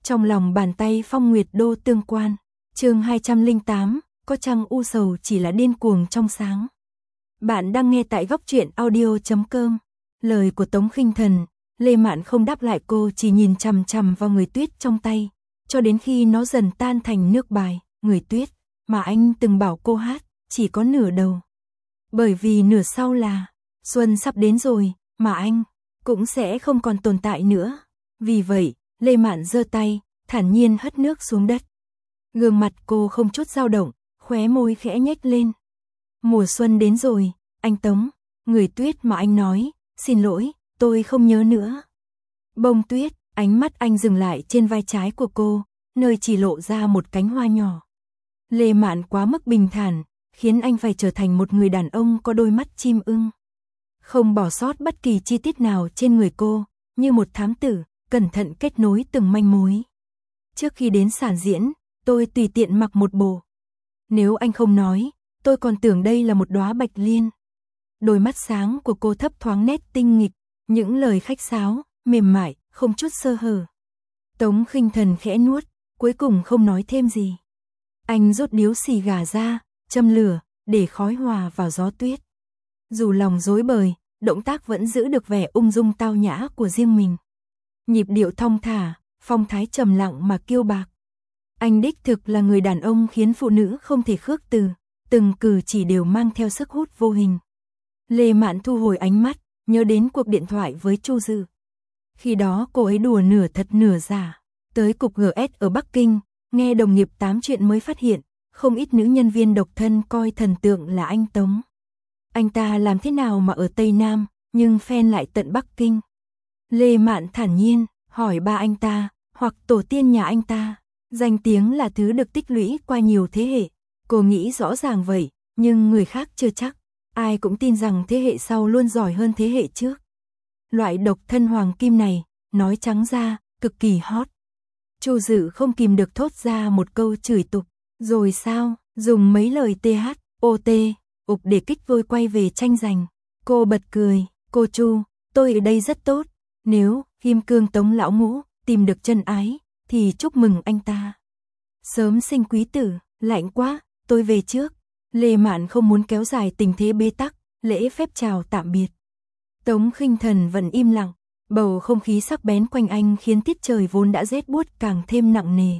Trong lòng bàn tay Phong Nguyệt Đô tương quan. Chương 208, có chăng u sầu chỉ là điên cuồng trong sáng. Bạn đang nghe tại góc truyện audio.com. Lời của Tống Khinh Thần, Lê Mạn không đáp lại, cô chỉ nhìn chằm chằm vào người tuyết trong tay, cho đến khi nó dần tan thành nước bài. Người tuyết mà anh từng bảo cô hát, chỉ có nửa đầu. Bởi vì nửa sau là xuân sắp đến rồi, mà anh cũng sẽ không còn tồn tại nữa. Vì vậy, Lê Mạn giơ tay, thản nhiên hất nước xuống đất. Gương mặt cô không chút dao động, khóe môi khẽ nhếch lên. Mùa xuân đến rồi, anh Tống. Người tuyết mà anh nói, xin lỗi, tôi không nhớ nữa. Bông tuyết, ánh mắt anh dừng lại trên vai trái của cô, nơi chỉ lộ ra một cánh hoa nhỏ. Lê Mạn quá mức bình thản, khiến anh phải trở thành một người đàn ông có đôi mắt chim ưng. Không bỏ sót bất kỳ chi tiết nào trên người cô, như một thám tử, cẩn thận kết nối từng manh mối. Trước khi đến sản diễn, tôi tùy tiện mặc một bộ. Nếu anh không nói, tôi còn tưởng đây là một đóa bạch liên. Đôi mắt sáng của cô thấp thoáng nét tinh nghịch, những lời khách sáo, mềm mại, không chút sơ hở. Tống Khinh Thần khẽ nuốt, cuối cùng không nói thêm gì. Anh rút điếu xì gà ra, châm lửa, để khói hòa vào gió tuyết. Dù lòng rối bời, động tác vẫn giữ được vẻ ung dung tao nhã của riêng mình. Nhịp điệu thong thả, phong thái trầm lặng mà kiêu bạc. Anh đích thực là người đàn ông khiến phụ nữ không thể khước từ, từng cử chỉ đều mang theo sức hút vô hình. Lê Mạn thu hồi ánh mắt, nhớ đến cuộc điện thoại với Chu Dư. Khi đó cô ấy đùa nửa thật nửa giả. Tới cục GS ở Bắc Kinh, nghe đồng nghiệp tám chuyện mới phát hiện, không ít nữ nhân viên độc thân coi thần tượng là anh Tống. Anh ta làm thế nào mà ở Tây Nam, nhưng fan lại tận Bắc Kinh? Lê Mạn thản nhiên, hỏi ba anh ta, hoặc tổ tiên nhà anh ta. Danh tiếng là thứ được tích lũy qua nhiều thế hệ. Cô nghĩ rõ ràng vậy, nhưng người khác chưa chắc. Ai cũng tin rằng thế hệ sau luôn giỏi hơn thế hệ trước. Loại độc thân hoàng kim này, nói trắng ra, cực kỳ hot. Chu Dự không kìm được thốt ra một câu chửi tục. Rồi sao, dùng mấy lời THOT, ục để kích vôi quay về tranh giành. Cô bật cười, cô Chu, tôi ở đây rất tốt. Nếu Kim Cương Tống lão ngũ tìm được chân ái, thì chúc mừng anh ta. Sớm sinh quý tử, lạnh quá, tôi về trước. Lê Mạn không muốn kéo dài tình thế bế tắc, lễ phép chào tạm biệt. Tống Khinh Thần vẫn im lặng, bầu không khí sắc bén quanh anh khiến tiết trời vốn đã rét buốt càng thêm nặng nề.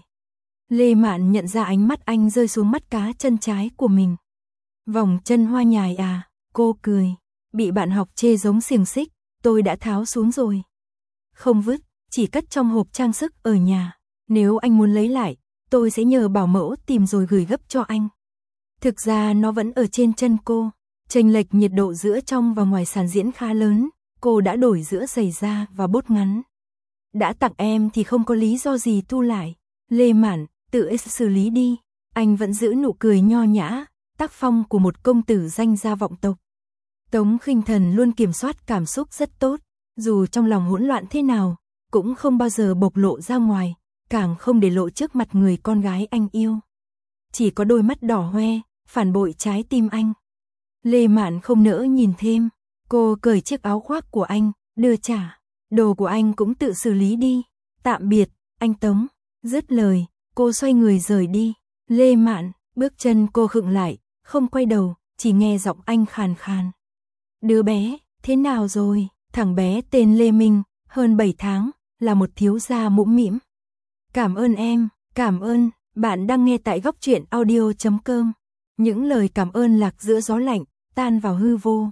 Lê Mạn nhận ra ánh mắt anh rơi xuống mắt cá chân trái của mình. Vòng chân hoa nhài à, cô cười. Bị bạn học chê giống xiềng xích, tôi đã tháo xuống rồi. Không vứt, chỉ cất trong hộp trang sức ở nhà. Nếu anh muốn lấy lại, tôi sẽ nhờ bảo mẫu tìm rồi gửi gấp cho anh. Thực ra nó vẫn ở trên chân cô. Chênh lệch nhiệt độ giữa trong và ngoài sàn diễn khá lớn. Cô đã đổi giữa giày da và bốt ngắn. Đã tặng em thì không có lý do gì thu lại. Lê Mạn, tự xử lý đi. Anh vẫn giữ nụ cười nho nhã, tác phong của một công tử danh gia vọng tộc. Tống Khinh Thần luôn kiểm soát cảm xúc rất tốt. Dù trong lòng hỗn loạn thế nào, cũng không bao giờ bộc lộ ra ngoài, càng không để lộ trước mặt người con gái anh yêu. Chỉ có đôi mắt đỏ hoe, phản bội trái tim anh. Lê Mạn không nỡ nhìn thêm. Cô cởi chiếc áo khoác của anh, đưa trả. Đồ của anh cũng tự xử lý đi. Tạm biệt, anh Tống. Dứt lời, cô xoay người rời đi. Lê Mạn, bước chân cô khựng lại, không quay đầu, chỉ nghe giọng anh khàn khàn. Đứa bé, thế nào rồi? Thằng bé tên Lê Minh, hơn 7 tháng, là một thiếu gia mũm mĩm. Cảm ơn em, cảm ơn. Bạn đang nghe tại góc truyện audio.com. Những lời cảm ơn lạc giữa gió lạnh, tan vào hư vô.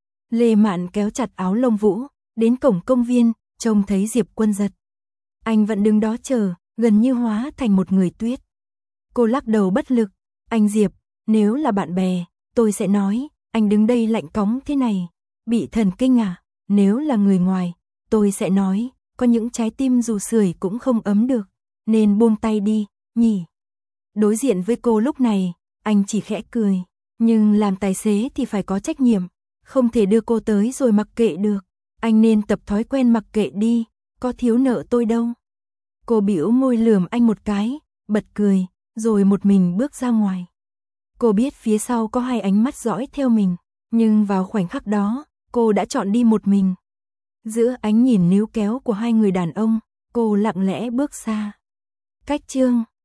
Lê Mạn kéo chặt áo lông vũ, đến cổng công viên, trông thấy Diệp Quân Giật. Anh vẫn đứng đó chờ, gần như hóa thành một người tuyết. Cô lắc đầu bất lực. Anh Diệp, nếu là bạn bè, tôi sẽ nói, anh đứng đây lạnh cóng thế này, bị thần kinh à? Nếu là người ngoài, tôi sẽ nói, có những trái tim dù sưởi cũng không ấm được, nên buông tay đi, nhỉ. Đối diện với cô lúc này, anh chỉ khẽ cười. Nhưng làm tài xế thì phải có trách nhiệm, không thể đưa cô tới rồi mặc kệ được. Anh nên tập thói quen mặc kệ đi, có thiếu nợ tôi đâu. Cô bĩu môi lườm anh một cái, bật cười, rồi một mình bước ra ngoài. Cô biết phía sau có hai ánh mắt dõi theo mình, nhưng vào khoảnh khắc đó, cô đã chọn đi một mình. Giữa ánh nhìn níu kéo của hai người đàn ông, cô lặng lẽ bước xa. Cách chương